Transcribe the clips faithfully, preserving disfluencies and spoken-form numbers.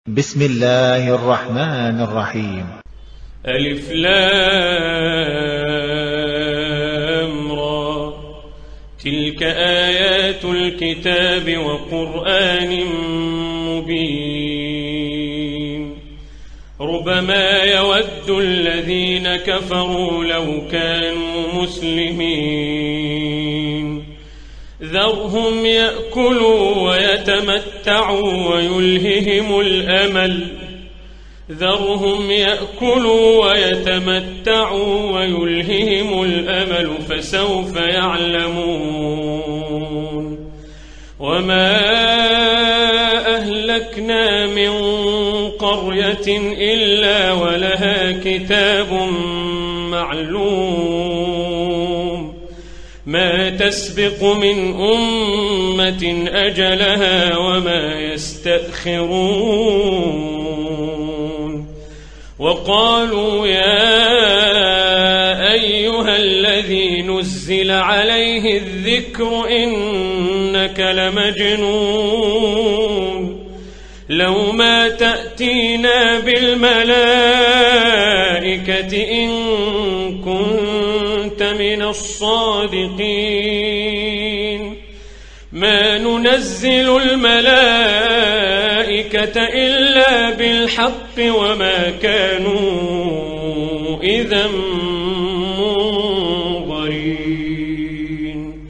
بسم الله الرحمن الرحيم. ألف لام را، تلك آيات الكتاب وقرآن مبين. ربما يود الذين كفروا لو كانوا مسلمين. ذرهم يأكلوا ويتمتعوا ويلههم الأمل ذرهم يأكلوا ويتمتعوا ويلههم الأمل فسوف يعلمون. وما أهلكنا من قرية إلا ولها كتاب معلوم، ما تسبق من أمة أجلها وما يستأخرون. وقالوا يا أيها الذي نزل عليه الذكر إنك لمجنون، لو ما تأتينا بالملائكة إن كنت من الصادقين. ما ننزل الملائكة إلا بالحق وما كانوا إذا منظرين.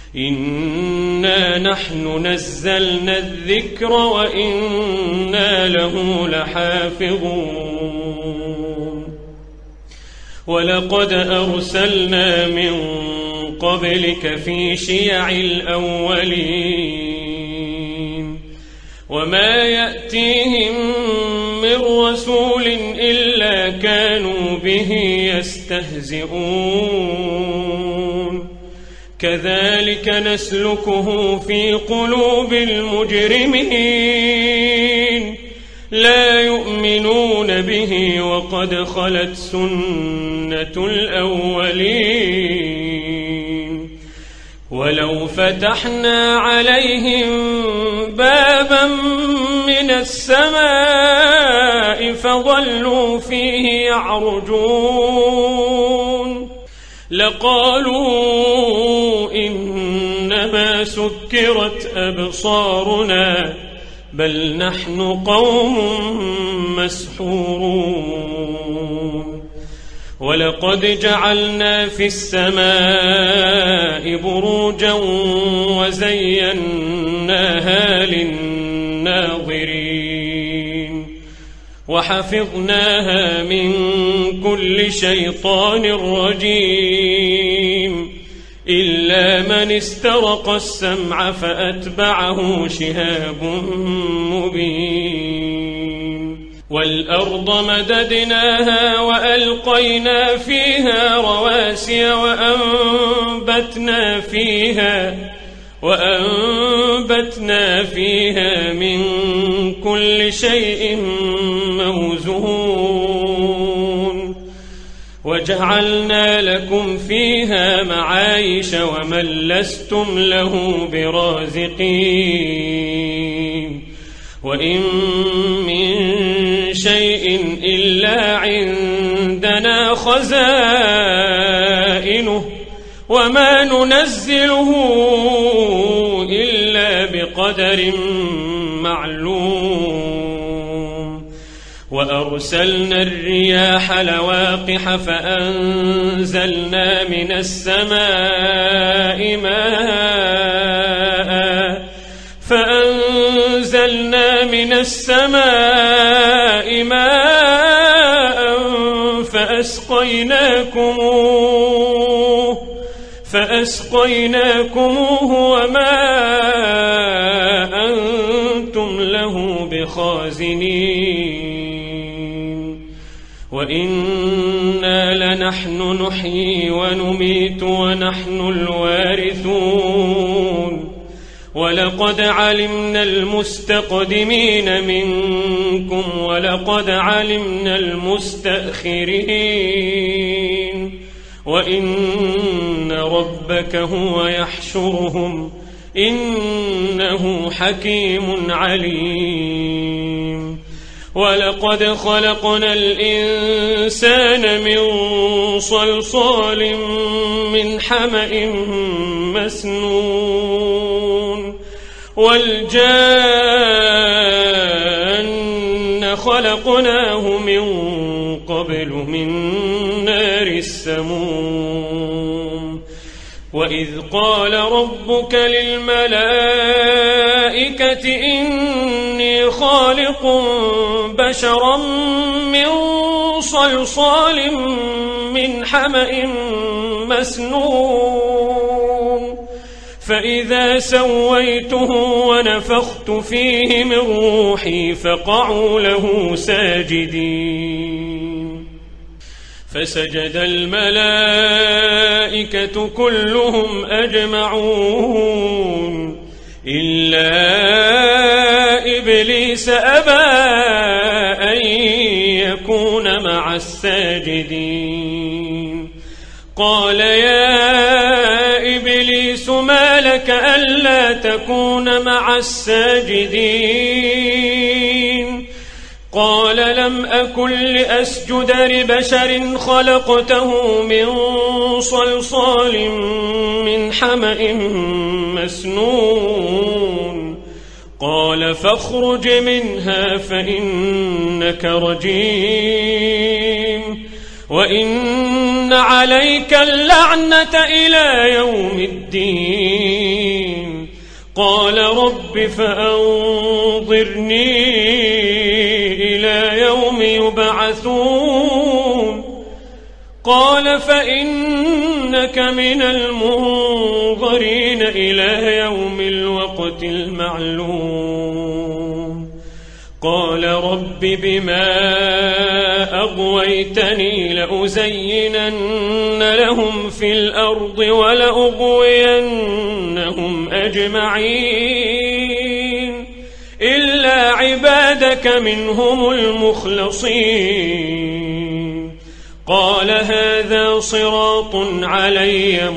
إنا نحن نزلنا الذكر وإنا له لحافظون. ولقد أرسلنا من قبلك في شيع الأولين، وما يأتيهم من رسول إلا كانوا به يستهزئون. كذلك نسلكه في قلوب المجرمين، لا يؤمنون به وقد خلت سنة الأولين. ولو فتحنا عليهم بابا من السماء فظلوا فيه يعرجون لقالوا إنما سكرت أبصارنا بل نحن قوم مسحورون. ولقد جعلنا في السماء بروجا وزيناها للناظرين، وحفظناها من كل شيطان رجيم إلا من استرق السمع فأتبعه شهاب مبين. والأرض مددناها وألقينا فيها رواسي وأنبتنا فيها وأنبتنا فيها من كل شيء موزون. وجعلنا لكم فيها معايش ومن لستم له برازقين. وإن من شيء إلا عندنا خزائنه وما ننزله إلا بقدر معلوم. وأرسلنا الرياح لواقح فأنزلنا من السماء ماء فأنزلنا من السماء ماء فأسقيناكموه فأسقيناكموه وما أنتم له بخازنين. وإنا لنحن نحيي ونميت ونحن الوارثون. ولقد علمنا المستقدمين منكم ولقد علمنا المستأخرين. وإن ربك هو يحشرهم إنه حكيم عليم ولقد خلقنا الإنسان من صلصال من حمأ مسنون والجان خلقناه من قبل من نار السموم وإذ قال ربك للملائكة إني خالق بشرا من صلصال من حمأ مسنون فإذا سويته ونفخت فيه من روحي فقعوا له ساجدين فسجد الملائكة كلهم أجمعون إلا إبليس أبى أن يكون مع الساجدين قال يا إبليس ما لك ألا تكون مع الساجدين قال لم أكن لأسجد لبشر خلقته من صلصال من حمأ مسنون قال فاخرج منها فإنك رجيم وإن عليك اللعنة إلى يوم الدين قال رب فأنظرني إلى يوم يبعثون قال فإنك من المنظرين إلى يوم الوقت المعلوم قال رب بما أغويتني لأزينن لهم في الأرض ولأغوينهم أجمعين إلا عبادك منهم المخلصين قال هذا صراط علي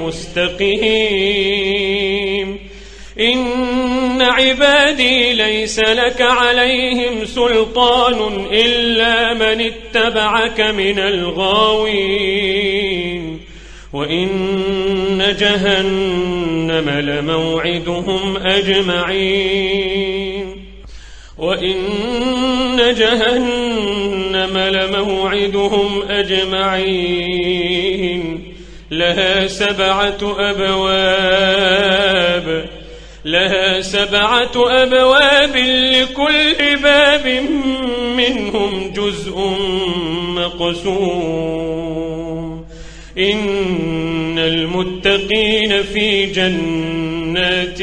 مستقيم إن عبادي ليس لك عليهم سلطان إلا من اتبعك من الغاوين وإن جهنم لموعدهم أجمعين وإن جهنم لموعدهم أجمعين لها سبعة أبواب لها سبعة أبواب لكل باب منهم جزء مقسوم إن المتقين في جنات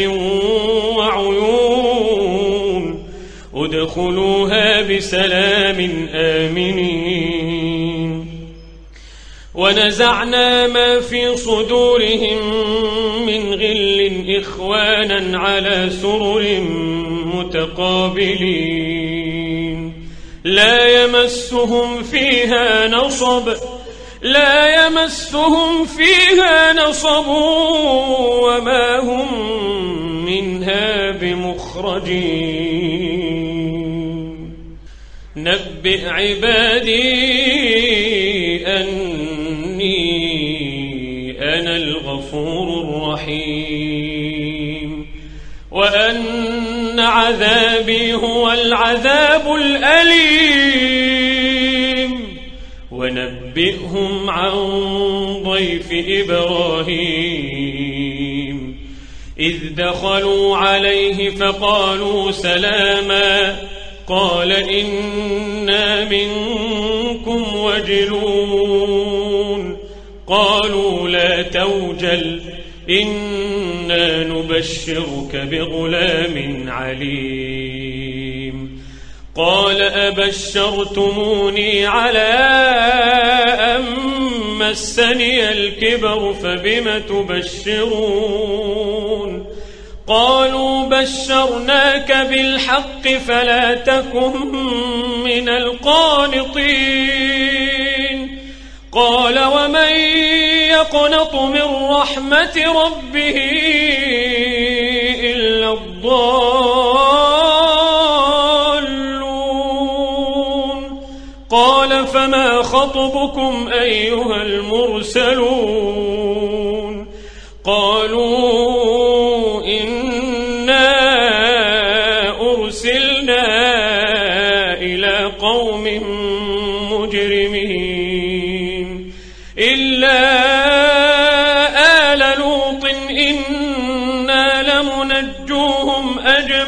وعيون ادخلوها بسلام آمنين ونزعنا ما في صدورهم من غل إخوانا على سرر متقابلين لا يمسهم فيها نصب لا يمسهم فيها نصب وما هم منها بمخرجين نبئ عبادي أني أنا الغفور الرحيم وأن عذابي هو العذاب الأليم ونبئهم عن ضيف إبراهيم إذ دخلوا عليه فقالوا سلاما قال إنا منكم وجلون قالوا لا توجل إنا نبشرك بغلام عليم قال أبشرتموني على أن مسني الكبر فبم تبشرون قالوا بشرناك بالحق فلا تكن من القانطين قال ومن يقنط من رحمة ربه إلا الضالون قال فما خطبكم أيها المرسلون قالوا إنا أرسلنا إلى قوم مجرمين إلا آل لوط إنا لمنجوهم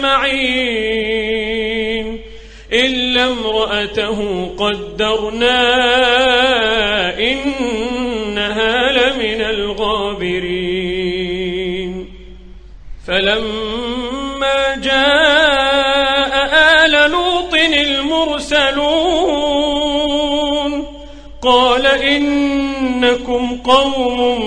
أجمعين إلا امرأته قدرنا إنها لمن الغابرين فلما جاء آل لوط المرسلون قال إنكم قوم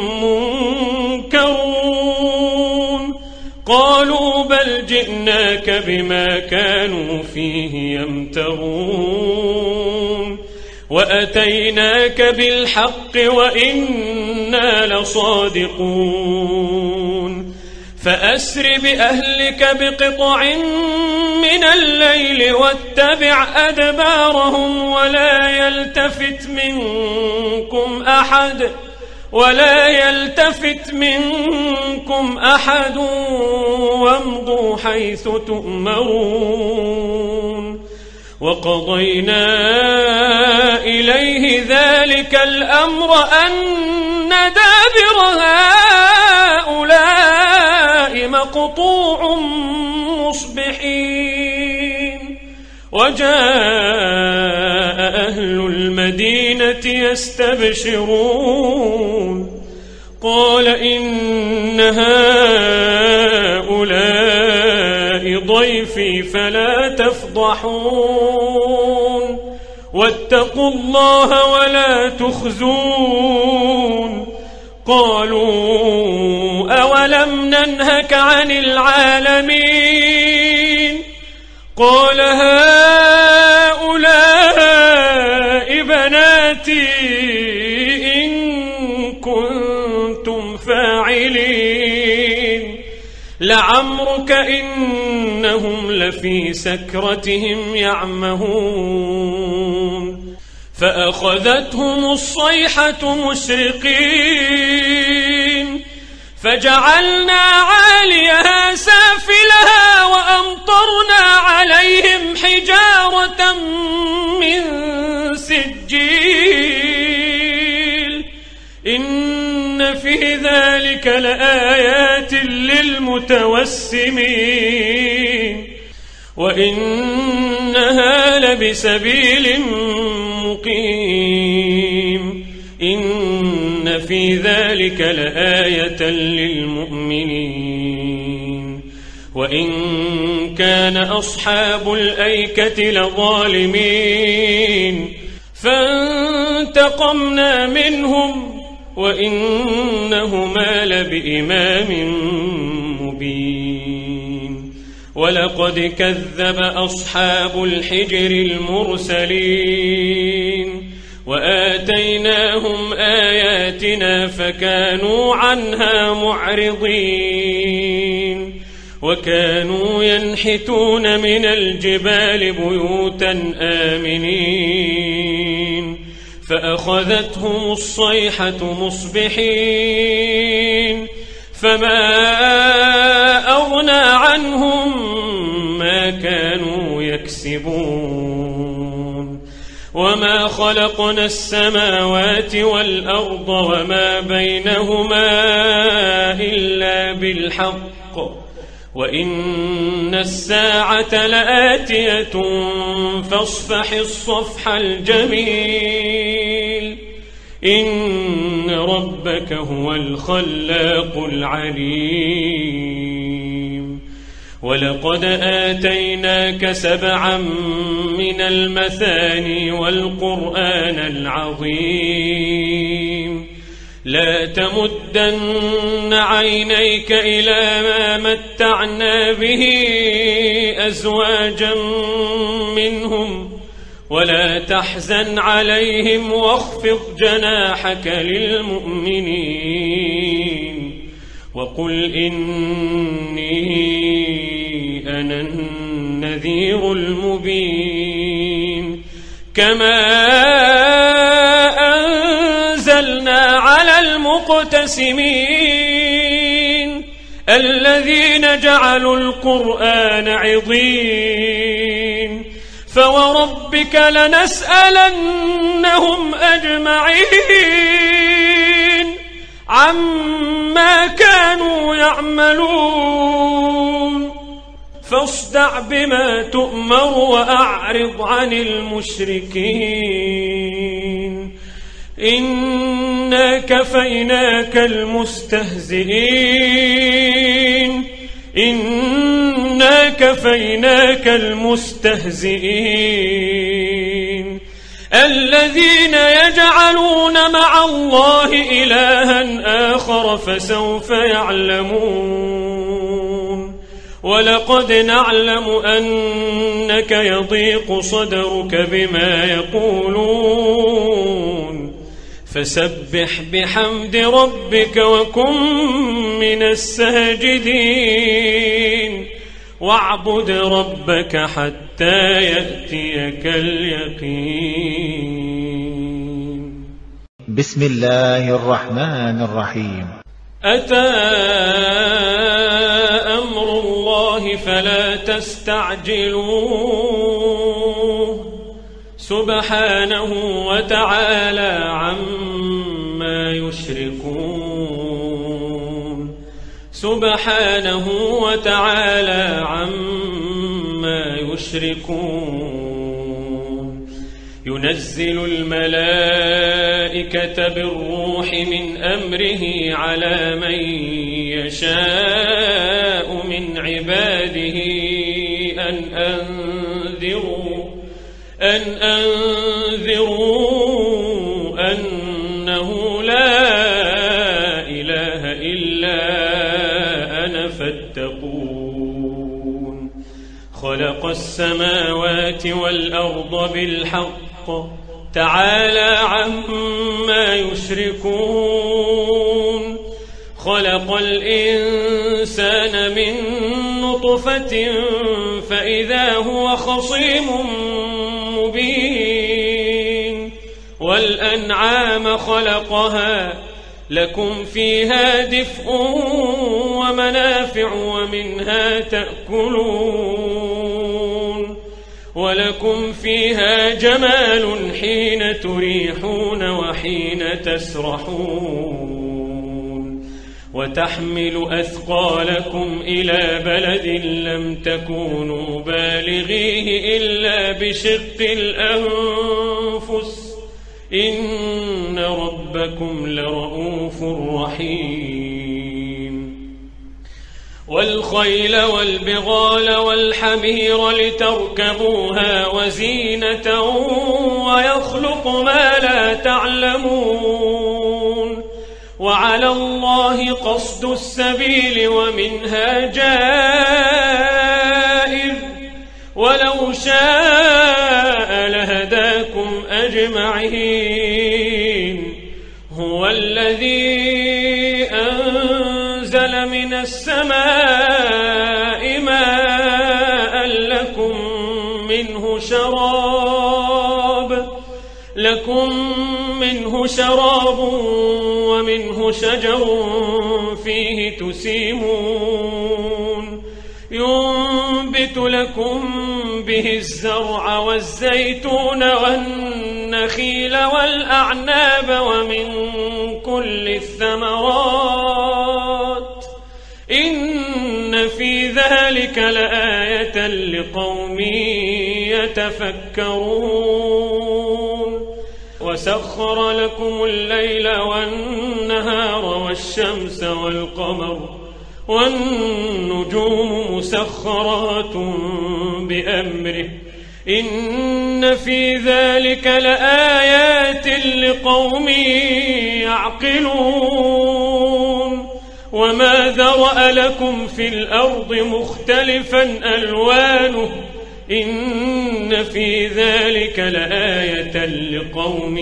منكرون قالوا بل جئناك بما كانوا فيه يمترون وأتيناك بالحق وإنا لصادقون فأسر بأهلك بقطع من الليل واتبع أدبارهم ولا يلتفت منكم أحد ولا يلتفت منكم أحد وامضوا حيث تؤمرون وقضينا إليه ذلك الأمر أن دابر هؤلاء مقطوع مصبحين وجاء أهل المدينة يستبشرون قال إن هؤلاء ضيفي فلا تفضحون واتقوا الله ولا تخزون قالوا أولم ننهك عن العالمين قال هؤلاء بناتي إن كنتم فاعلين لعمرك إنهم لفي سكرتهم يعمهون فأخذتهم الصيحة مشرقين فجعلنا عاليها سافلها وأمطرنا عليهم حجارة من سجيل إن في ذلك لآيات للمتوسمين وإنها لبسبيل مقيم إن في ذلك لآية للمؤمنين وإن كان أصحاب الأيكة لظالمين فانتقمنا منهم وإنهما لبإمام مبين ولقد كذب أصحاب الحجر المرسلين وآتيناهم آياتنا فكانوا عنها معرضين وكانوا ينحتون من الجبال بيوتا آمنين فأخذتهم الصيحة مصبحين فما أغنى عنهم ما كانوا يكسبون وما خلقنا السماوات والأرض وما بينهما إلا بالحق وإن الساعة لآتية فاصفح الصفح الجميل إن ربك هو الخلاق العليم ولقد آتيناك سبعا من المثاني والقرآن العظيم لا تمدن عينيك إلى ما متعنا به أزواجا منهم ولا تحزن عليهم واخفض جناحك للمؤمنين وقل إني أنا النذير المبين كما أنزلنا على المقتسمين الذين جعلوا القرآن عضين فوربك لنسألنهم أجمعين عما كانوا يعملون فاصدع بما تؤمر وأعرض عن المشركين إنا كفيناك المستهزئين إنا كفيناك المستهزئين الذين يجعلون مع الله إلها آخر فسوف يعلمون ولقد نعلم أنك يضيق صدرك بما يقولون فسبح بحمد ربك وكن من الساجدين واعبد ربك حتى يأتيك اليقين. بسم الله الرحمن الرحيم. أتى أمر الله فلا تستعجلوه سبحانه وتعالى عما يشركون سبحانه وتعالى عما يشركون ينزل الملائكة بالروح من أمره على من يشاء من عباده أن أنذروا أن أنذروا أنه لا إله إلا أنا فاتقون خلق السماوات والأرض بالحق تعالى عما يشركون خلق الإنسان من نطفة فإذا هو خصيم مبين والأنعام خلقها لكم فيها دفء ومنافع ومنها تأكلون ولكم فيها جمال حين تريحون وحين تسرحون وتحمل أثقالكم إلى بلد لم تكونوا بالغيه إلا بشق الأنفس إن ربكم لرؤوف رحيم والخيل والبغال والحمير لتركبوها وزينة ويخلق ما لا تعلمون وعلى الله قصد السبيل ومنها جائر ولو شاء لهداكم أجمعين هو الذي أنزل من السماء ماء لكم منه شراب لكم منه شراب ومنه شجر فيه تسيمون ينبت لكم به الزرع والزيتون والنخيل والأعناب ومن كل الثمرات إن في ذلك لآية لقوم يتفكرون وسخر لكم الليل والنهار والشمس والقمر والنجوم مسخرات بأمره إن في ذلك لآيات لقوم يعقلون وما ذرأ لكم في الأرض مختلفا ألوانه إن في ذلك لآية لقوم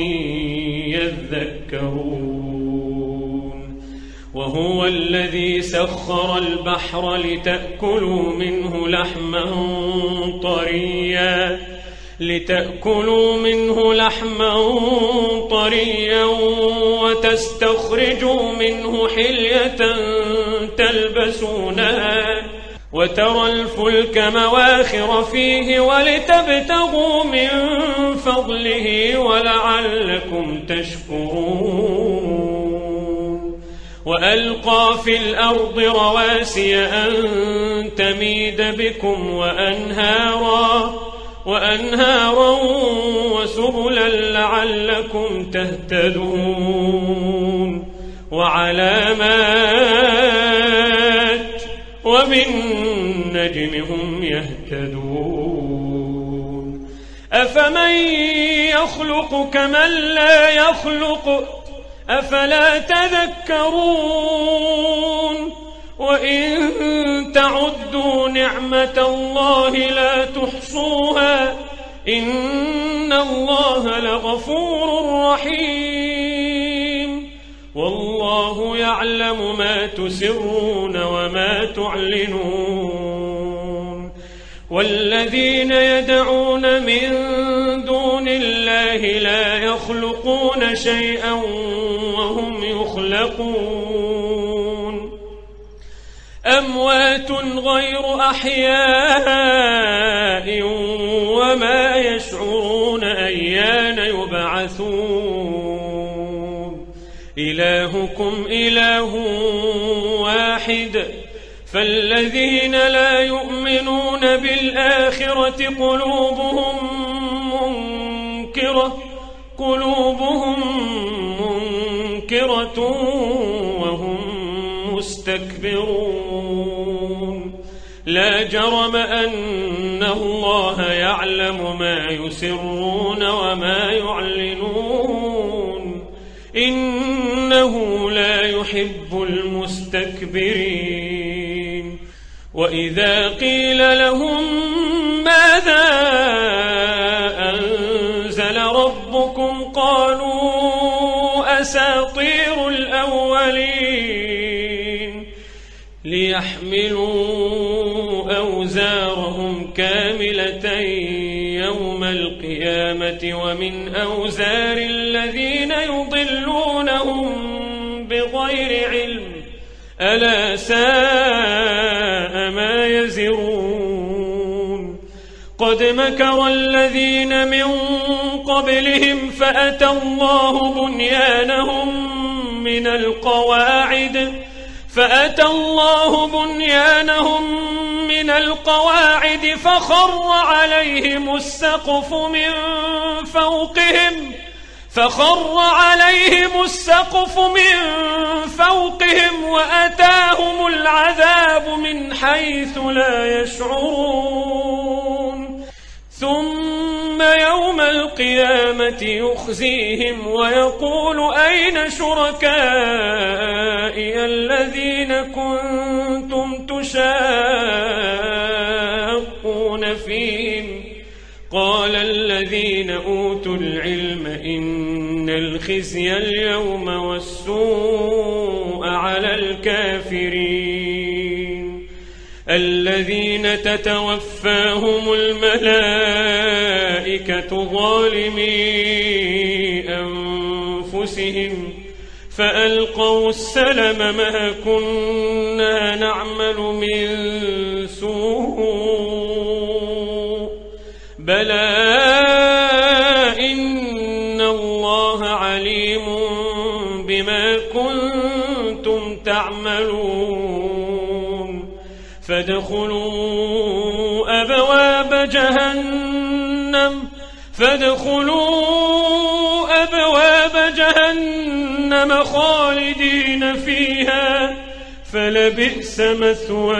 يذكرون وهو الذي سخر البحر لتأكلوا منه لحما طريا لتأكلوا منه لحما طريا وتستخرجوا منه حلية تلبسونها وترى الفلك مواخر فيه ولتبتغوا من فضله ولعلكم تشكرون وألقى في الأرض رواسي أن تميد بكم وأنهارا وأنهارا وسبلا لعلكم تهتدون وعلامات وبالنجم هم يهتدون أفمن يخلق كمن لا يخلق أفلا تذكرون وإن تعدوا نعمة الله لا تحصوها إن الله لغفور رحيم والله يعلم ما تسرون وما تعلنون والذين يدعون من دون الله لا يخلقون شيئا وهم يخلقون أموات غير أحياء وما يشعرون أيان يبعثون إلهكم إله واحد فالذين لا يؤمنون بالآخرة قلوبهم منكرة قلوبهم منكرة وهم مستكبرون لا جرم أن الله يعلم ما يسرون وما يعلنون إنه لا يحب المستكبرين وإذا قيل لهم ماذا أنزل ربكم قالوا أساطير الأولين ليحملوا أوزارهم كاملة يوم القيامة ومن أوزار الذين يضلونهم بغير علم ألا ساء ما يزرون قد مكر الذين من قبلهم فأتى الله بنيانهم من القواعد فأتى الله بنيانهم من القواعد فخر عليهم السقف من فوقهم فخر عليهم السقف من فوقهم وأتاهم العذاب من حيث لا يشعرون ثم يوم القيامة يخزيهم ويقول أين شركائي الذين كنتم تشاقون فيهم قال الذين أوتوا العلم إن الخزي اليوم والسوء على الكافرين الذين تتوفاهم الملائكة ظالمي أنفسهم فألقوا السلم ما كنا نعمل من سوء بلى إن الله عليم بما كنتم تعملون فادخلوا أبواب جهنم فادخلوا أبواب جهنم خالدين فيها فلبئس مثوى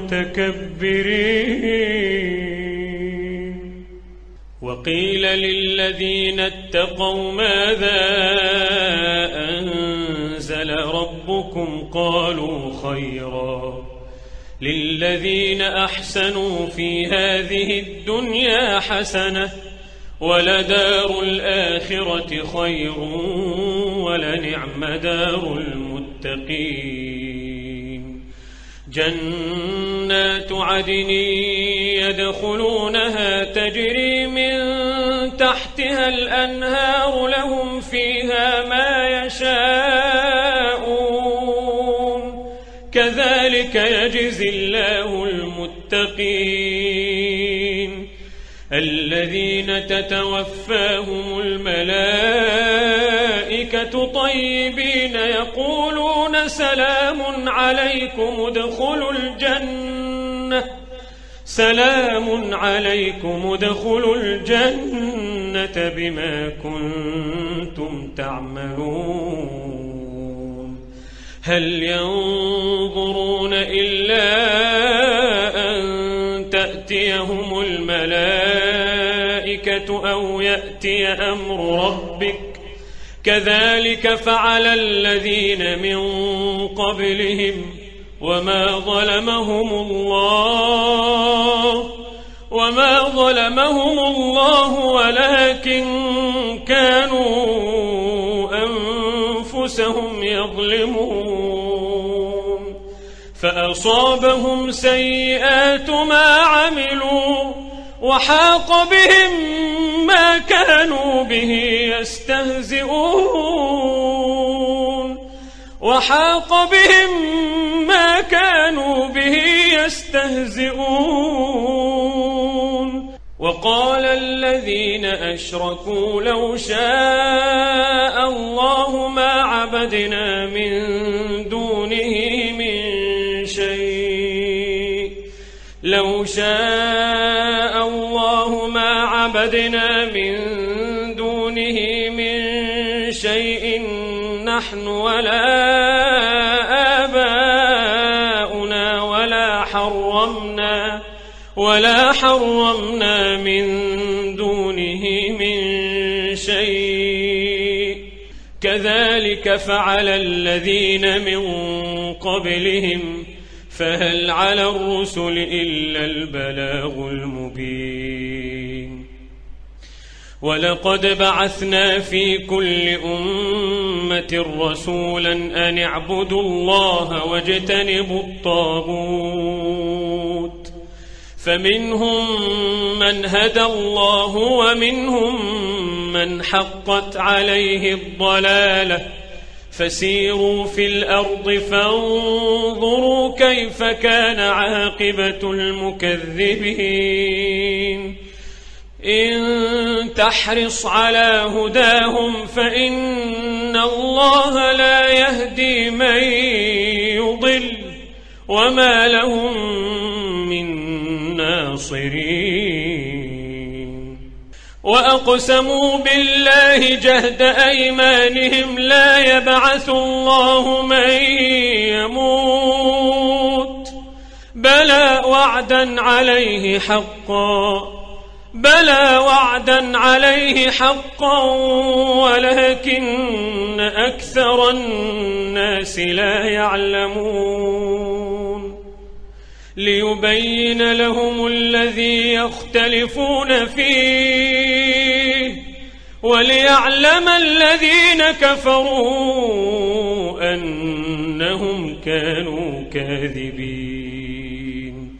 المتكبرين وقيل للذين اتقوا ماذا أنزل ربكم قالوا خيرا للذين أحسنوا في هذه الدنيا حسنة ولدار الآخرة خير ولنعم دار المتقين جنات عدن يدخلونها تجري من تحتها الأنهار لهم فيها ما يشاءون كذلك يجزي الله المتقين الذين تتوفاهم الملائكة طيبين يقولون سلام عليكم ادخلوا الجنة سلام عليكم ادخلوا الجنة بما كنتم تعملون هل ينظرون إلا أن تأتيهم الملائكة أو يأتي أمر ربك كذلك فعل الذين من قبلهم وما ظلمهم الله وما ظلمهم الله ولكن كانوا أنفسهم يظلمون فأصابهم سيئات ما عملوا وحاق بهم ما كانوا به يستهزئون وحاق بهم ما كانوا به يستهزئون وقال الذين أشركوا لو شاء الله ما عبدنا من دونه من شيء لو شاء الله ما عبدنا من دونه من شيء نحن ولا آباؤنا ولا حرمنا ولا حرمنا من دونه من شيء كذلك فعل الذين من قبلهم فهل على الرسل إلا البلاغ المبين ولقد بعثنا في كل أمة رسولا أن اعبدوا الله واجتنبوا الطاغوت فمنهم من هدى الله ومنهم من حقت عليه الضلالة فسيروا في الأرض فانظروا كيف كان عاقبة المكذبين إن تحرص على هداهم فإن الله لا يهدي من يضل وما لهم من ناصرين وأقسموا بالله جهد أيمانهم لا يبعث الله من يموت بلى وعدا عليه حقا بلى وعدا عليه حقا ولكن أكثر الناس لا يعلمون ليبين لهم الذي يختلفون فيه وليعلم الذين كفروا أنهم كانوا كاذبين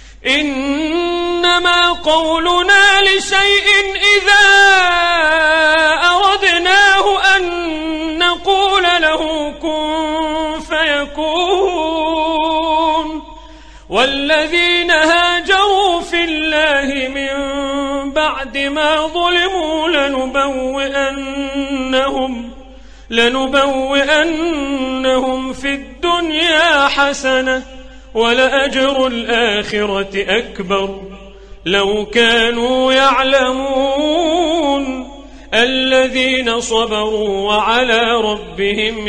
إنما قولنا لشيء إذا أردناه أن نقول له كن فيكون والذين هاجروا في الله من بعد ما ظلموا لنبوئنهم لنبوئنهم في الدنيا حسنة ولأجر الآخرة أكبر لو كانوا يعلمون الذين صبروا وعلى ربهم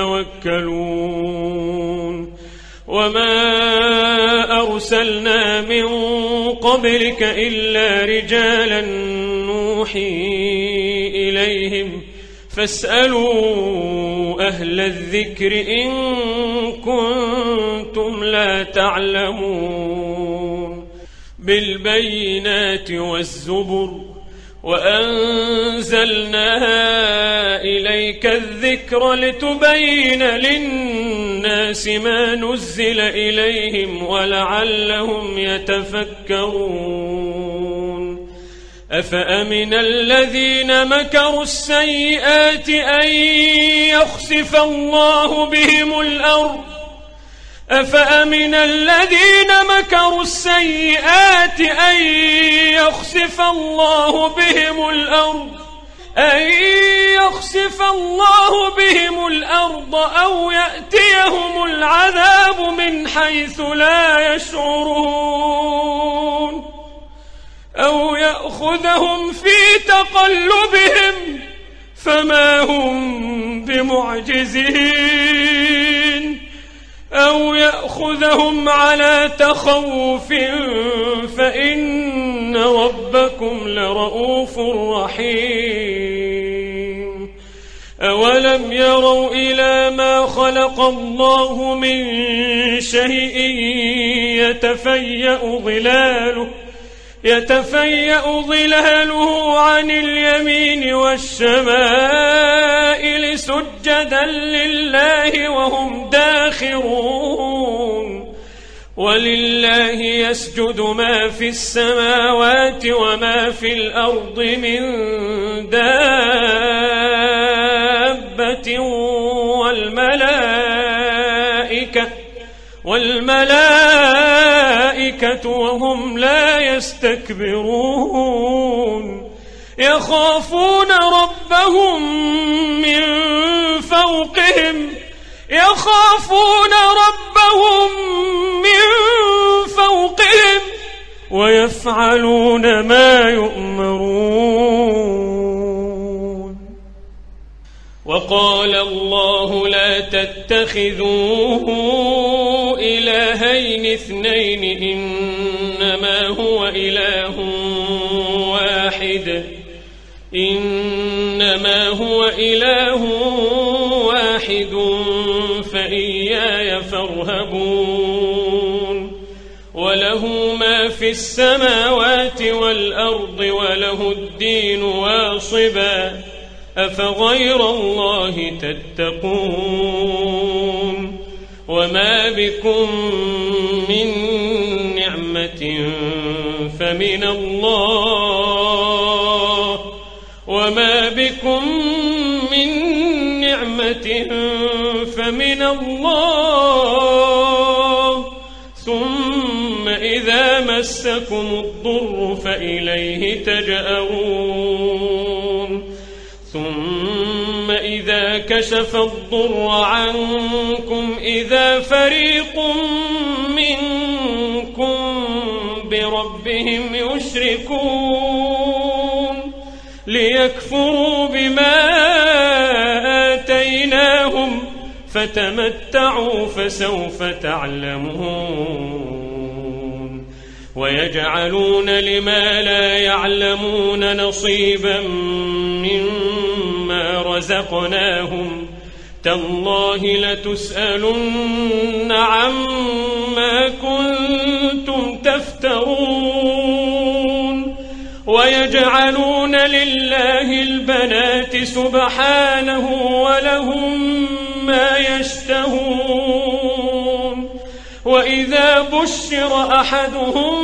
يتوكلون وما أرسلنا من قبلك إلا رجالا نوحي إليهم فاسألوا أهل الذكر إن كنتم لا تعلمون بالبينات والزبر وأنزلنا إليك الذكر لتبين للناس ما نزل إليهم ولعلهم يتفكرون أفأمن الذين مكروا السيئات أن يخسف الله بهم الأرض أفأمن الذين مكروا السيئات أن يخسف الله بهم الأرض أن يخسف الله بهم الأرض أو يأتيهم العذاب من حيث لا يشعرون أو يأخذهم في تقلبهم فما هم بمعجزين أو يأخذهم على تخوف فإن ربكم لرؤوف رحيم أولم يروا إلى ما خلق الله من شيء يتفيأ ظلاله يتفيأ ظلاله عن اليمين والشمائل سجدا لله وهم داخرون ولله يسجد ما في السماوات وما في الأرض من دابة والملائكة والملائكة وهم لا يستكبرون يخافون ربهم من فوقهم يخافون ربهم من فوقهم ويفعلون ما يؤمرون وقال الله لا تتخذوا إلهين اثنين إنما هو إله واحد إنما هو إله واحد فإياي فارهبون وله ما في السماوات والأرض وله الدين واصبا أفغير الله تتقون وما بكم من نعمة فمن الله وما بكم من نعمة فمن الله ثم إذا مسكم الضر فإليه تجأرون ثم إذا كشف الضر عنكم إذا فريق منكم بربهم يشركون ليكفروا بما آتيناهم فتمتعوا فسوف تعلمون ويجعلون لما لا يعلمون نصيبا مما رزقناهم تالله لتسألن عما كنتم تفترون ويجعلون لله البنات سبحانه ولهم ما يشتهون وإذا بشر أحدهم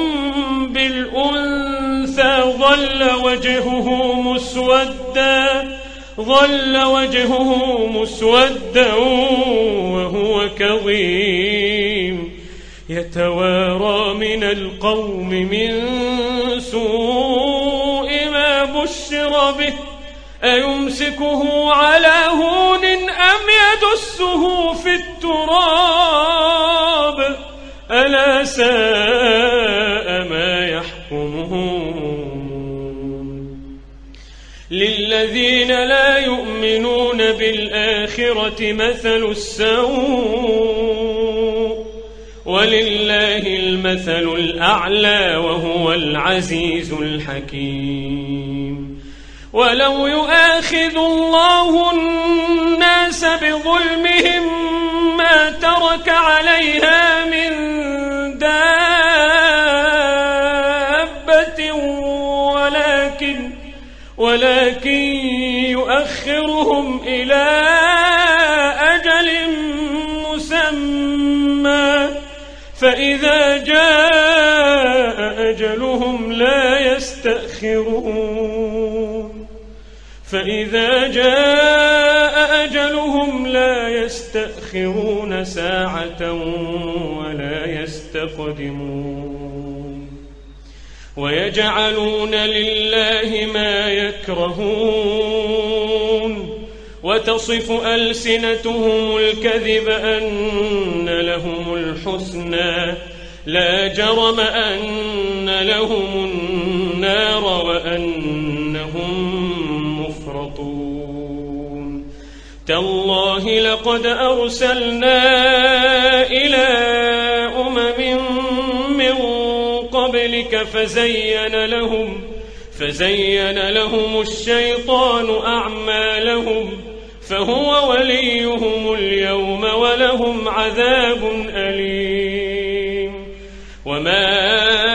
بالأنثى ظل وجهه مسودا ظل وجهه مسودا وهو كظيم يتوارى من القوم من سوء ما بشر به أيمسكه على هون أم يدسه في التراب ألا ساء ما يحكمون للذين لا يؤمنون بالآخرة مثل السوء ولله المثل الأعلى وهو العزيز الحكيم ولو يؤاخذ الله الناس بظلمهم ما ترك عليها من دابة ولكن ولكن يؤخرهم إلى أجل مسمى فإذا جاء أجلهم لا يستأخرون يستأخرون فإذا جاء أجلهم لا يستأخرون ساعة ولا يستقدمون ويجعلون لله ما يكرهون وتصف ألسنتهم الكذب أن لهم الحسنى لا جرم أن لهم النار وأنهم مفرطون تالله لقد أرسلنا إلى أمم من قبلك فزين لهم فزين لهم الشيطان أعمالهم فهو وليهم اليوم ولهم عذاب أليم وما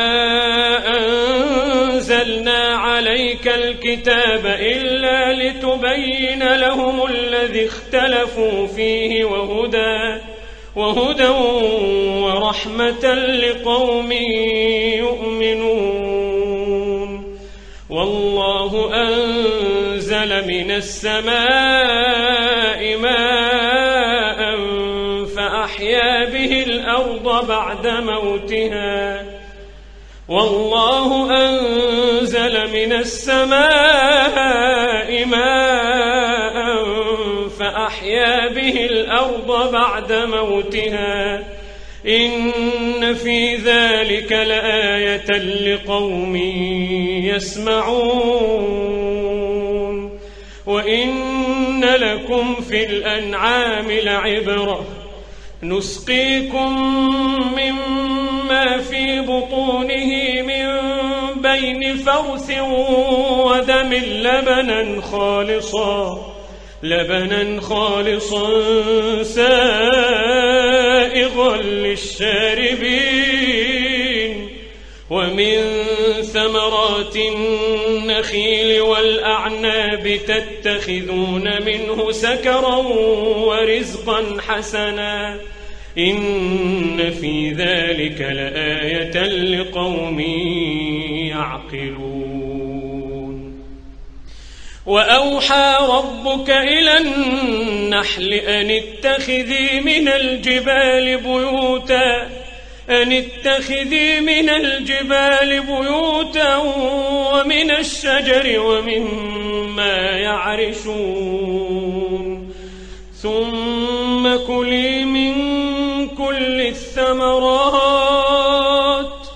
أنزلنا عليك الكتاب إلا لتبين لهم الذي اختلفوا فيه وهدى وهدى ورحمة لقوم يؤمنون والله أنزل من السماء ماء فأحيا به الأرض بعد موتها والله أنزل من السماء ماء فأحيا به الأرض بعد موتها إن في ذلك لآية لقوم يسمعون وإن لكم في الأنعام لعبرة نسقيكم مما في بطونه من بين فرث ودم لبنا خالصا لبنا خالصا سائغا للشاربين ومن ثمرات النخيل والأعناب تتخذون منه سكرا ورزقا حسنا إن في ذلك لآية لقوم يعقلون وأوحى ربك إلى النحل أن اتخذي من الجبال بيوتا أن اتخذي من الجبال بيوتا ومن الشجر ومما يعرشون ثم كلي من كل الثمرات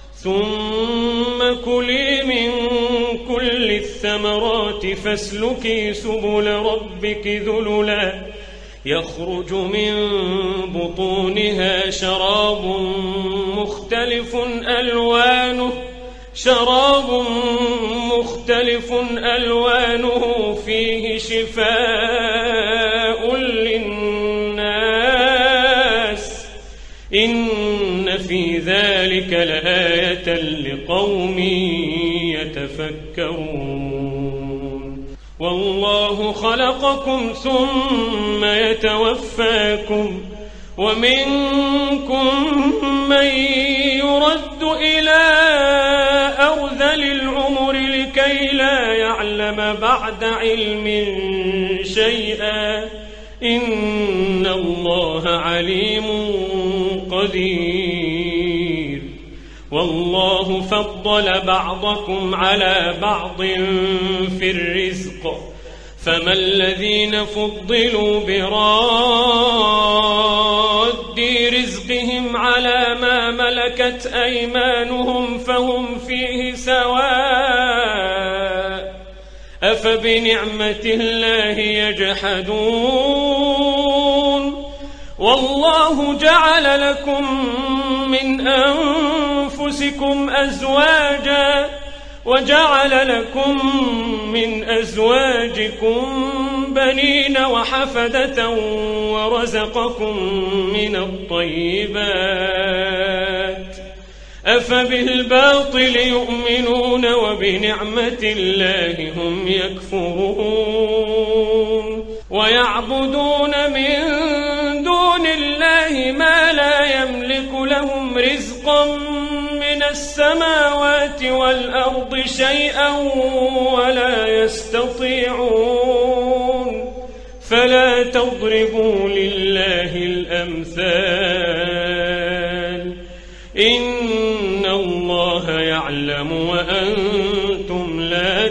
ثم كلي من كل الثمرات فاسلكي سبل ربك ذللا يخرج من بطونها شراب مختلف ألوانه شراب مختلف ألوانه فيه شفاء للناس إن في ذلك لآية لقوم يتفكرون والله خلقكم ثم يتوفاكم ومنكم من يرد إلى أرذل العمر لكي لا يعلم بعد علم شيئا إن الله عليم قدير والله فضل بعضكم على بعض في الرزق فما الذين فضلوا براد رزقهم على ما ملكت أيمانهم فهم فيه سواء أفبنعمة الله يجحدون والله جعل لكم من أنفسكم أزواجا وجعل لكم من أزواجكم بنين وحفدة ورزقكم من الطيبات أفبالباطل يؤمنون وبنعمة الله هم يكفرون ويعبدون من دون الله ما لا يملك لهم رزقا من السماوات والأرض شيئا ولا يستطيعون فلا تضربوا لله الأمثال إن الله يعلم وأنتم لا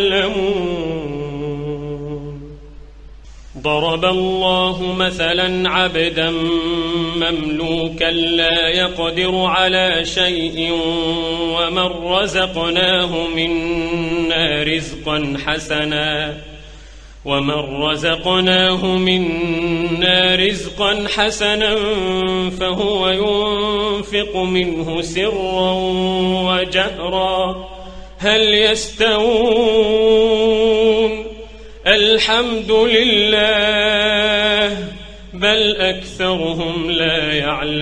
تعلمون. ضرب الله مثلا عبدا مملوكا لا يقدر على شيء ومن رزقناه منا رزقا حسنا ومن رزقناه منا رزقا حسنا فهو ينفق منه سرا وجهرا هل يستوون الحمد لله بل أكثرهم لا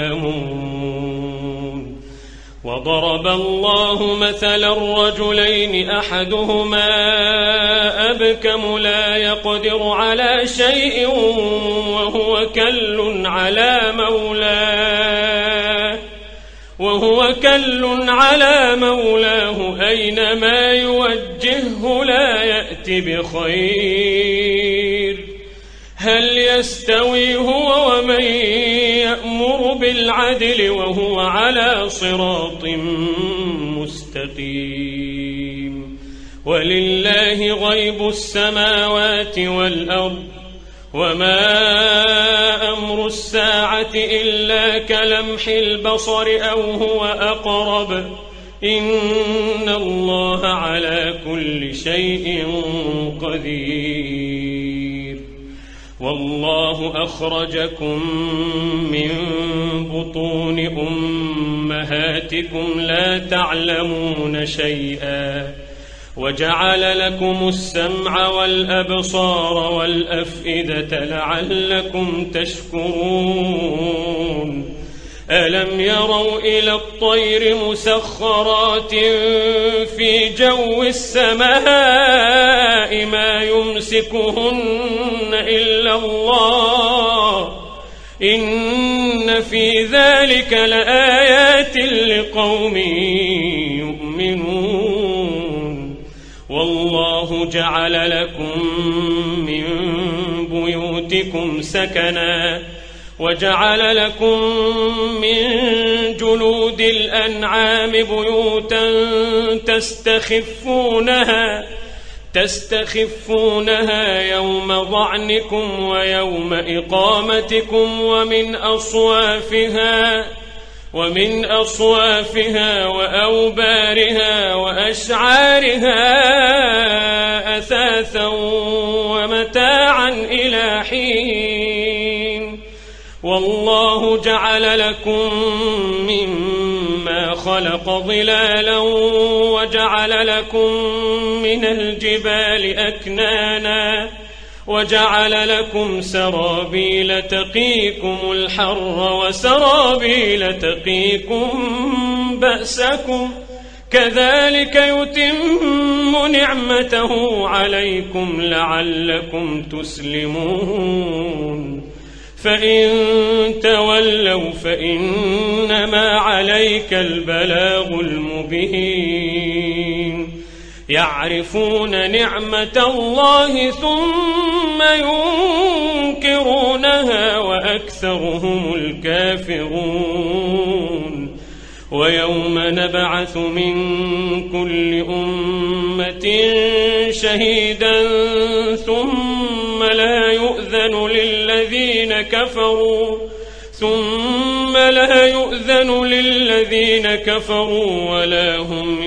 يعلمون. وضرب الله مثلا رجلين أحدهما أبكم لا يقدر على شيء وهو كل على مولاه وهو كل على مولاه أينما يوجهه لا يأتي بخير هل يستوي هو ومن يأمر بالعدل وهو على صراط مستقيم. ولله غيب السماوات والأرض وما أمر الساعة إلا كلمح البصر أو هو أقرب إن الله على كل شيء قدير. والله أخرجكم من بطون أمهاتكم لا تعلمون شيئا وجعل لكم السمع والأبصار والأفئدة لعلكم تشكرون. ألم يروا إلى الطير مسخرات في جو السماء ما يمسكهن إلا الله إن في ذلك لآيات لقوم يؤمنون. والله جعل لكم من بيوتكم سكنا وجعل لكم من جلود الأنعام بيوتا تستخفونها تستخفونها يوم ظعنكم ويوم إقامتكم ومن أصوافها ومن أصوافها وأوبارها وأشعارها أثاثا ومتاعا إلى حين. والله جعل لكم مما خلق ظلالا وجعل لكم من الجبال أكنانا وجعل لكم سرابيل تقيكم الحر وسرابيل تقيكم بأسكم كذلك يتم نعمته عليكم لعلكم تسلمون. فإن تولوا فإنما عليك البلاغ المبين. يعرفون نعمة الله ثم ينكرونها وأكثرهم الكافرون. ويوم نبعث من كل أمة شهيدا ثم لا يؤذن للذين كفروا ثم لا يؤذن للذين كفروا ولا هم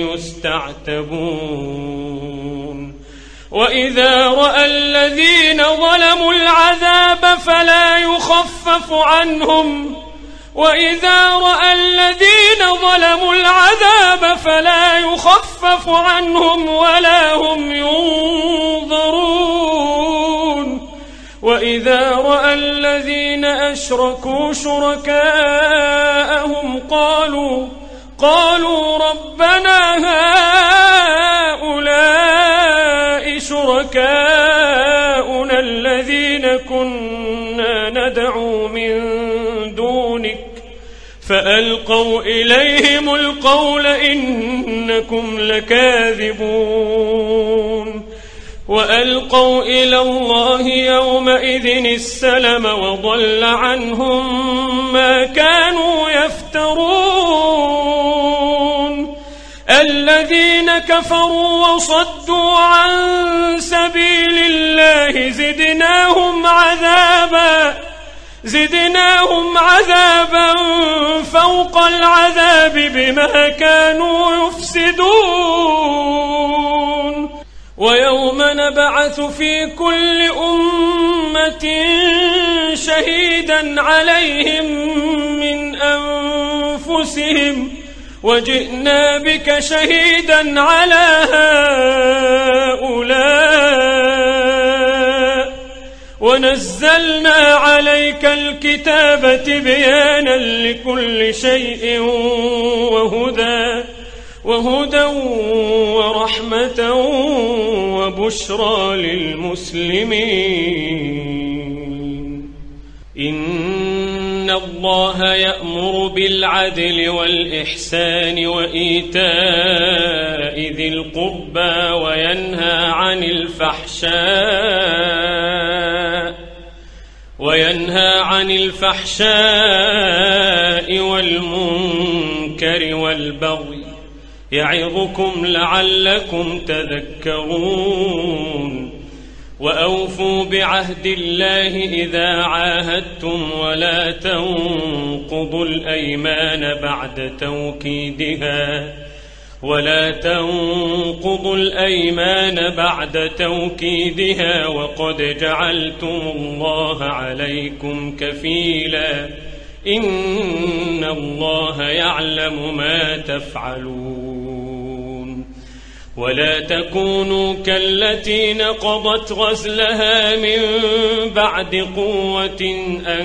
يستعتبون. وإذا رأى الذين ظلموا العذاب فلا يخفف عنهم وإذا رأى الذين ظلموا العذاب فلا يخفف عنهم ولا هم ينظرون. وإذا رأى الذين أشركوا شركاءهم قالوا قالوا ربنا هؤلاء شركاؤنا الذين كنا ندعو من دونك فألقوا إليهم القول إنكم لكاذبون وألقوا إلى الله يومئذ السلم وضل عنهم ما كانوا يفترون الذين كفروا وصدوا عن سبيل الله زدناهم عذابا زدناهم عذابا فوق العذاب بما كانوا يفسدون ويوم نبعث في كل أمة شهيدا عليهم من أنفسهم وجئنا بك شهيدا على هؤلاء ونزلنا عليك الكتاب تبيانا لكل شيء وهدى وهدى ورحمة وبشرى للمسلمين إن الله يأمر بالعدل والإحسان وإيتاء ذي القربى وينهى عن الفحشاء وينهى عن الفحشاء والمنكر والبغي يعظكم لعلكم تذكرون وأوفوا بعهد الله إذا عاهدتم ولا تنقضوا الأيمان بعد توكيدها ولا تنقضوا الأيمان بعد توكيدها وقد جعلتم الله عليكم كفيلا إن الله يعلم ما تفعلون ولا تكونوا كالتي نقضت غزلها من بعد قوة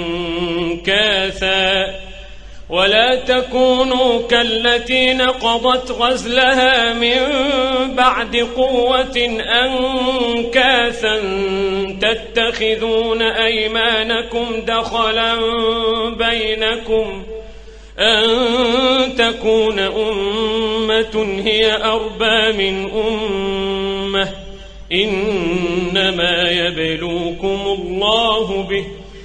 أنكاثا ولا تكونوا كالتي نقضت غزلها من بعد قوة أنكاثا تتخذون أيمانكم دخلا بينكم أن تكون أمة هي أربى من أمة إنما يبلوكم الله به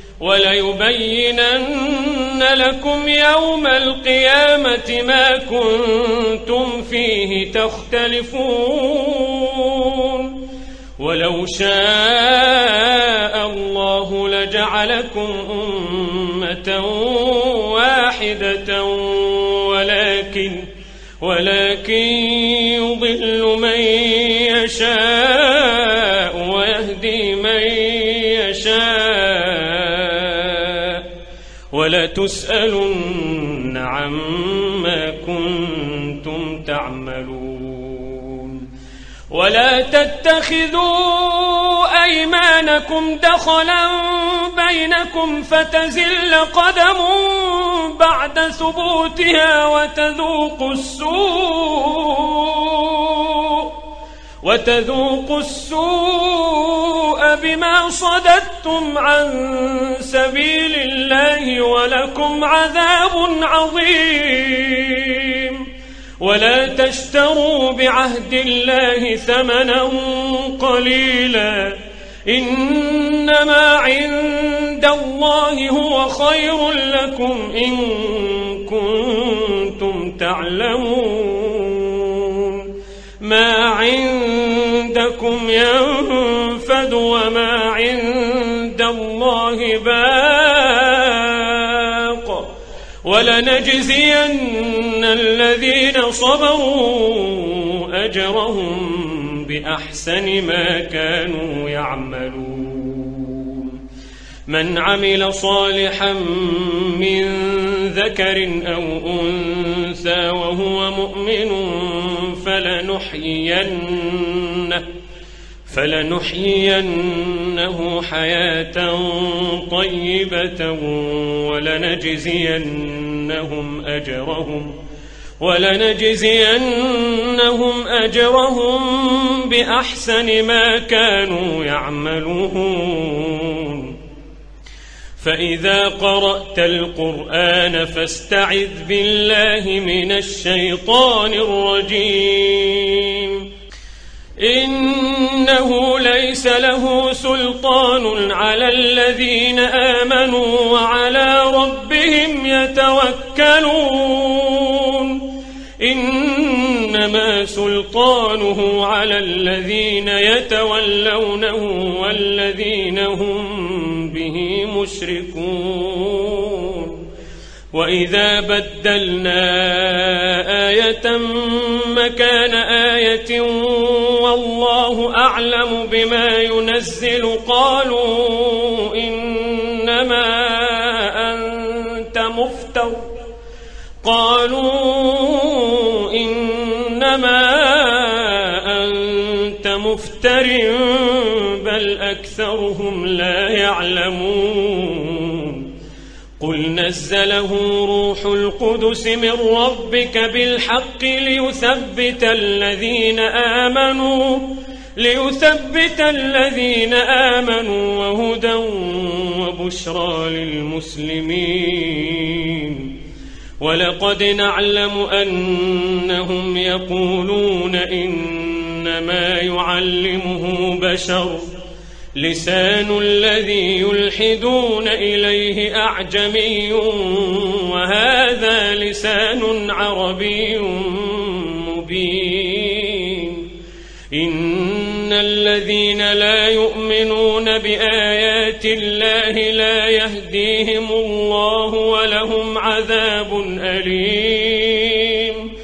وليبينن لكم يوم القيامة ما كنتم فيه تختلفون ولو شاء الله لجعلكم أمة واحدة ولكن ولكن يضل من يشاء ويهدي من يشاء ولتسألن عما كنتم تعملون ولا تتخذوا أيمانكم دخلا بينكم فتزل قدم بعد ثبوتها وتذوقوا السوء وتذوقوا السوء بما صددتم عن سبيل الله ولكم عذاب عظيم ولا تشتروا بعهد الله ثمنا قليلا إنما عند الله هو خير لكم إن كنتم تعلمون ما عندكم ينفد وما عند الله باق ولنجزين الذين صبروا أجرهم بأحسن ما كانوا يعملون من عمل صالحا من ذكر أو أنثى وهو مؤمن فلنحيينه فلنحيينه حياة طيبة ولنجزينهم أجرهم ولنجزينهم أجرهم بأحسن ما كانوا يعملون فإذا قرأت القرآن فاستعذ بالله من الشيطان الرجيم إنه ليس له سلطان على الذين آمنوا وعلى ربهم يتوكلون إنما سلطانه على الذين يتولونه والذين هم به مشركون وإذا بدلنا آية مكان آية والله أعلم بما ينزل قالوا إنما أنت مفتر قالوا إنما أنت مفتر بل أكثرهم لا يعلمون قل نزله روح القدس من ربك بالحق ليثبت الذين آمنوا ليثبت الذين آمنوا وهدى وبشرى للمسلمين ولقد نعلم أنهم يقولون إنما يعلمه بشر لسان الذي يلحدون إليه أعجمي وهذا لسان عربي مبين إن الذين لا يؤمنون بآيات الله لا يهديهم الله ولهم عذاب أليم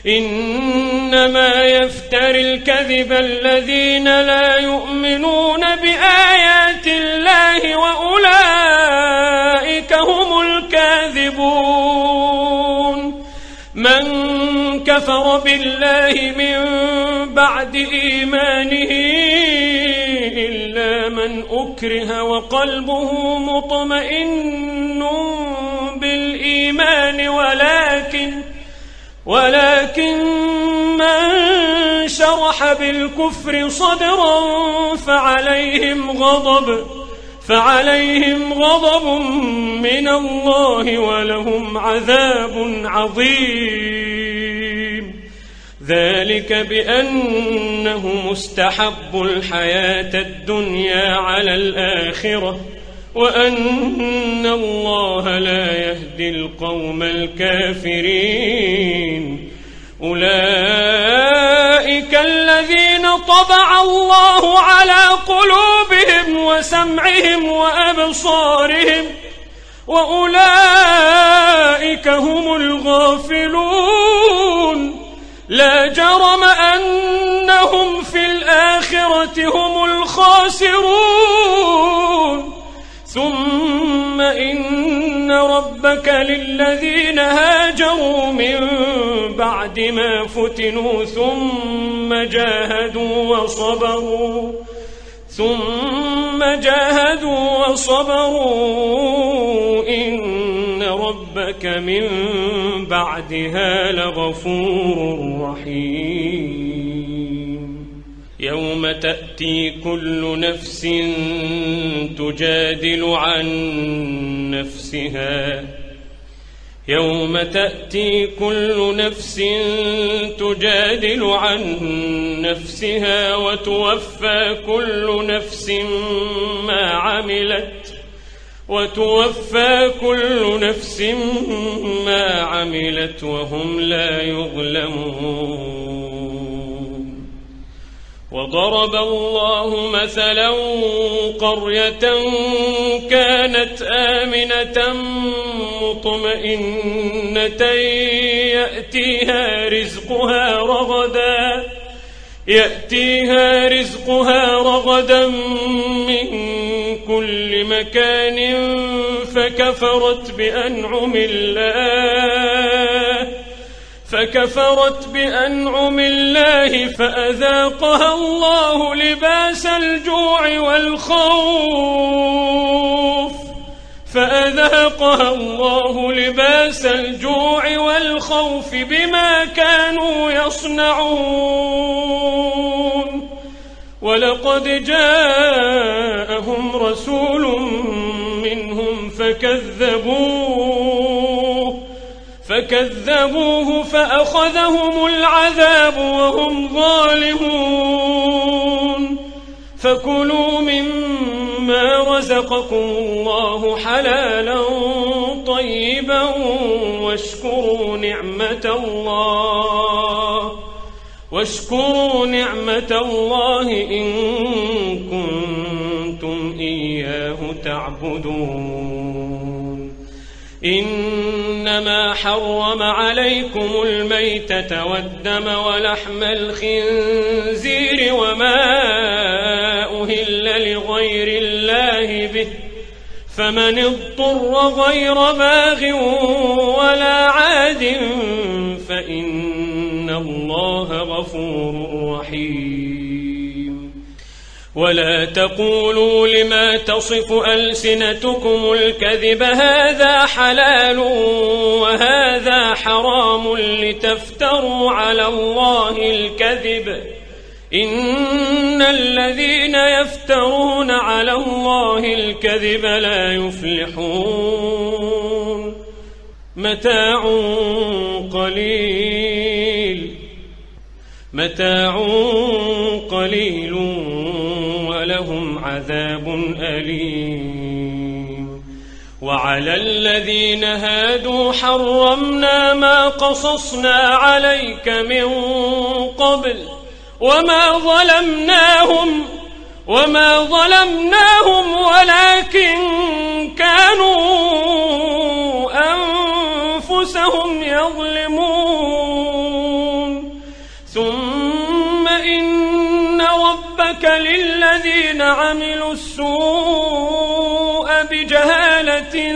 إنما يفتري الكذب الذين لا يؤمنون بآيات الله وأولئك هم الكاذبون من كفر بالله من بعد إيمانه إلا من أكره وقلبه مطمئن بالإيمان ولكن ولكن من شرح بالكفر صدرا فعليهم غضب فعليهم غضب من الله ولهم عذاب عظيم ذلك بأنهم استحبوا الحياة الدنيا على الآخرة وأن الله لا يهدي القوم الكافرين أولئك الذين طبع الله على قلوبهم وسمعهم وأبصارهم وأولئك هم الغافلون لا جرم أنهم في الآخرة هم الخاسرون ثم إن ربك للذين هاجروا من بعد ما فتنوا ثم جاهدوا وصبروا ثم جاهدوا وصبروا إن ربك من بعدها لغفور رحيم يوم تأتي كل نفس تجادل عن نفسها يوم تأتي كل نفس تجادل عن نفسها وتوفى كل نفس ما عملت وتوفى كل نفس ما عملت وهم لا يظلمون وضرب الله مثلا قرية كانت آمنة مطمئنة يأتيها رزقها رغدا يأتيها رزقها رغدا من كل مكان فكفرت بأنعم الله فكفرت بأنعم الله فأذاقها الله لباس الجوع والخوف فأذاقها الله لباس الجوع والخوف بما كانوا يصنعون ولقد جاءهم رسول منهم فكذبوه فكذبوه فأخذهم العذاب وهم ظالمون فكلوا مما رزقكم الله حلالا طيبا واشكروا نعمة الله واشكروا نعمة الله إن كنتم إياه تعبدون إنما حرم عليكم الميتة والدم ولحم الخنزير وما أهل لغير الله به فمن اضطر غير باغ ولا عاد فإن الله غفور رحيم ولا تقولوا لما تصف ألسنتكم الكذب هذا حلال وهذا حرام لتفتروا على الله الكذب إن الذين يفترون على الله الكذب لا يفلحون متاع قليل متاع قليل ولهم عذاب أليم وعلى الذين هادوا حرمنا ما قصصنا عليك من قبل وما ظلمناهم وما ظلمناهم ولكن كانوا أنفسهم يظلمون ثم إن ربك للذين عملوا السوء بجهالة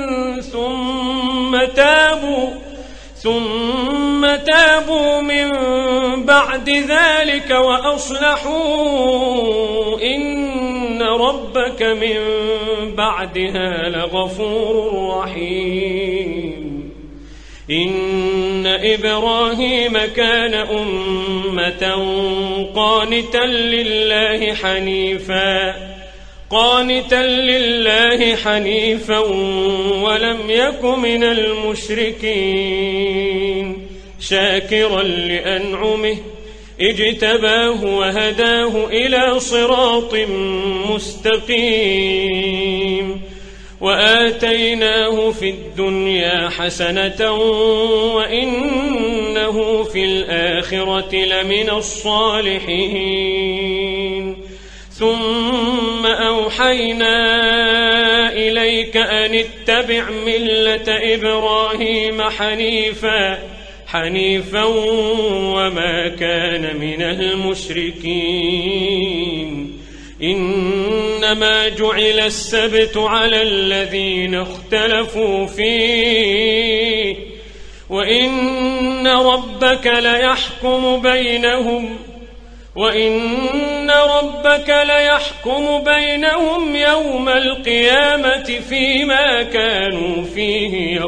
ثم تابوا ثم تابوا من بعد ذلك وأصلحوا إن ربك من بعدها لغفور رحيم إن إبراهيم كان أمة قانتا لله حنيفا قانتا لله حنيفا ولم يك من المشركين شاكرا لأنعمه اجتباه وهداه إلى صراط مستقيم وآتيناه في الدنيا حسنة وإنه في الآخرة لمن الصالحين ثم أوحينا إليك أن اتبع ملة إبراهيم حنيفا حنيفا وما كان من المشركين إنما جعل السبت على الذين اختلفوا فيه وإن ربك ليحكم بينهم وإن ربك ليحكم بينهم يوم القيامة فيما كانوا فيه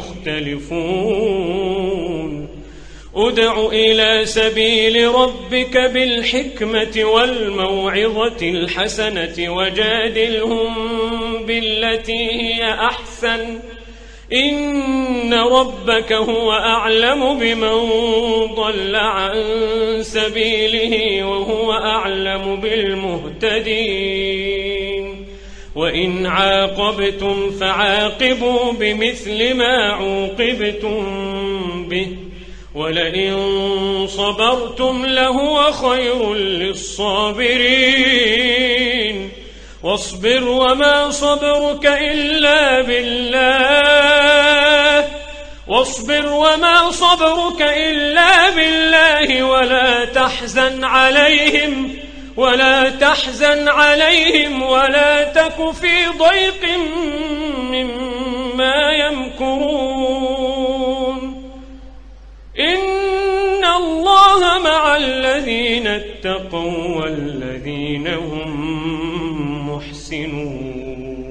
يختلفون ادع إلى سبيل ربك بالحكمة والموعظة الحسنة وجادلهم بالتي هي أحسن إن ربك هو أعلم بمن ضل عن سبيله وهو أعلم بالمهتدين وإن عاقبتم فعاقبوا بمثل ما عوقبتم به ولئن صبرتم لهو خير للصابرين واصبر وما صبرك إلا بالله واصبر وما صبرك إلا بالله ولا تحزن عليهم ولا تحزن عليهم ولا تك في ضيق مما يمكرون إن الله مع الذين اتقوا والذين هم محسنون